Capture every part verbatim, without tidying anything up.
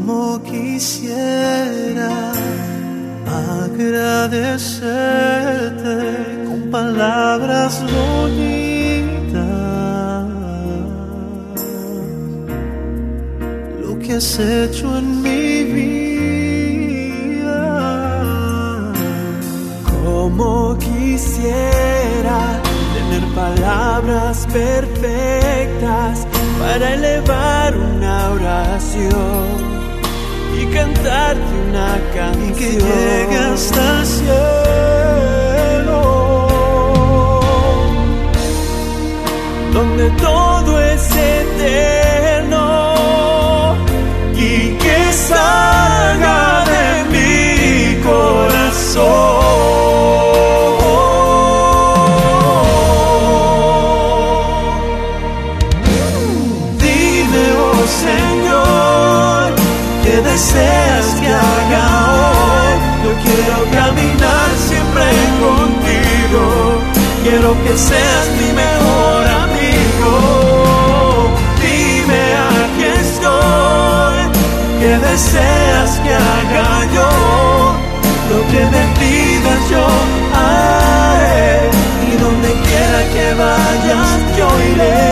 Como quisiera agradecerte con palabras bonitas lo que has hecho en mi vida. Como quisiera tener palabras perfectas para elevar una oración y cantarte una canción que llegue hasta el cielo, donde todo es eterno y que salga de mi corazón. Dime, oh Señor, ¿qué deseas que haga hoy? Yo quiero caminar siempre contigo, quiero que seas mi mejor amigo. Dime, aquí estoy, ¿qué deseas que haga yo? Lo que me pidas yo haré, y donde quiera que vayas yo iré.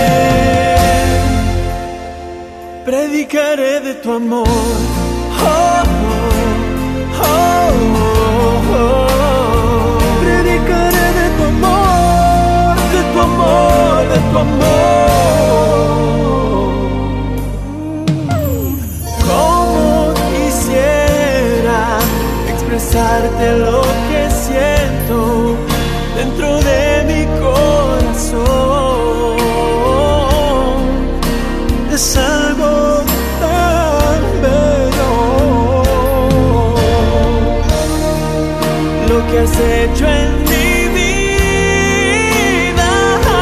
Predicaré de tu amor, oh, oh, oh, oh. Predicaré de tu amor, de tu amor, de tu amor. Como quisiera expresarte lo que siento dentro de mi corazón. Es algo tan bello lo que has hecho en mi vida.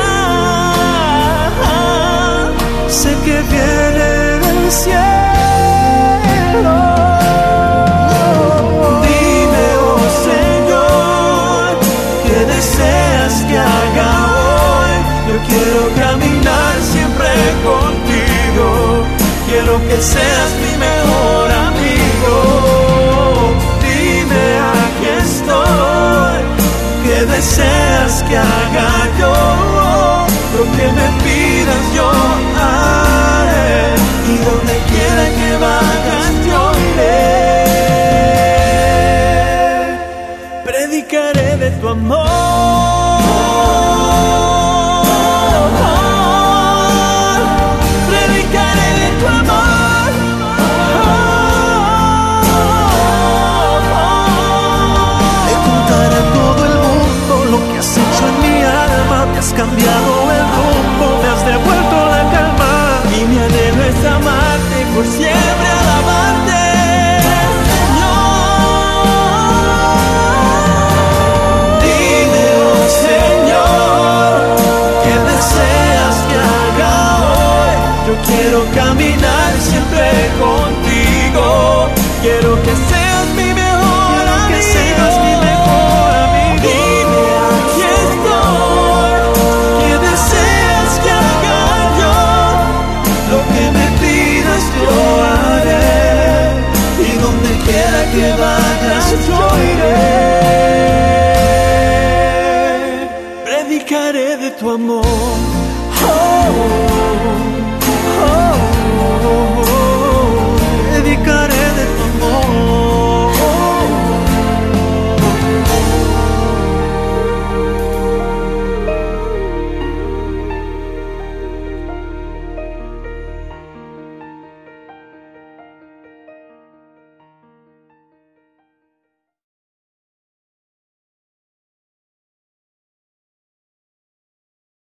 Sé que viene del cielo. Dime, oh Señor, ¿qué deseas que haga hoy? Yo quiero caminar siempre contigo, quiero que seas mi mejor amigo. Dime, aquí estoy, ¿qué deseas que haga yo? Lo que me pidas yo haré, y donde quiera que vayas yo iré. Predicaré de tu amor, predicaré de tu amor. Le contaré a todo el mundo lo que has hecho en mi alma. Me has cambiado el rumbo, me has devuelto la calma, y mi anhelo es amarte y por siempre alabarte, Señor. Dime, oh Señor, ¿qué deseas que haga hoy? Yo quiero caminar siempre contigo, quiero que seas mi mejor amigo. Que seas mi mejor amigo. Dime, aquí estoy, ¿qué deseas que haga yo? Lo que me pidas yo haré, y donde quiera que vayas yo iré. Predicaré de tu amor, oh, oh, oh, oh.